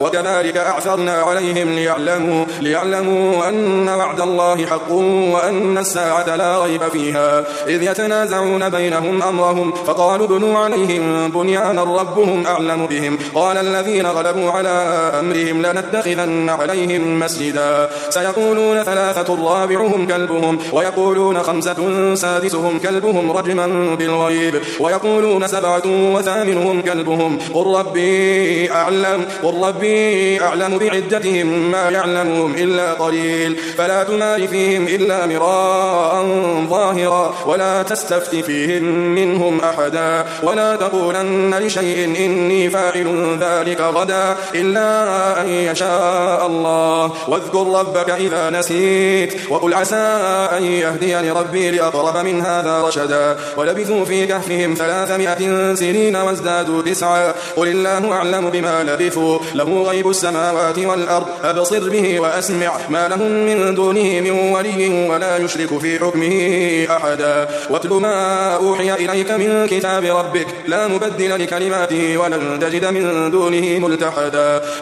وكذلك أعثرنا عليهم ليعلموا أن وعد الله حق وأن الساعة لا ريب فيها، إذ يتنازعون بينهم أمرهم فقالوا بنوا عليهم بنيانا ربهم أعلم بهم. قال الذين غلبوا على أمرهم لنتخذن عليهم مسجدا. سيقولون 3 رابعهم كلبهم ويقولون 5 سادسهم كلبهم رجما بالغيب ويقولون 7 وثامنهم كلبهم قل ربي أعلم بعدتهم ما يعلمهم إلا قليل فلا تمار فيهم إلا مراء ظاهرا ولا تستفت فيهم منهم أحدا ولا تقولن لشيء إني فاعل ذلك غدا إلا أن يشاء الله واذكر ربك إذا نسيت وقل عسى أن يهديني ربي لأقرب من هذا رشدا. ولبثوا في كهفهم 300 سنين وازدادوا 9 قل الله أعلم بما لبثوا له غيب السماوات والأرض أبصر به وأسمع ما لهم من دونه من ولي ولا يشرك في حكمه أحدا. واتل ما أوحي إليك من كتاب ربك لا مبدل لكلماته ولن تجد من دونه ملتحدا.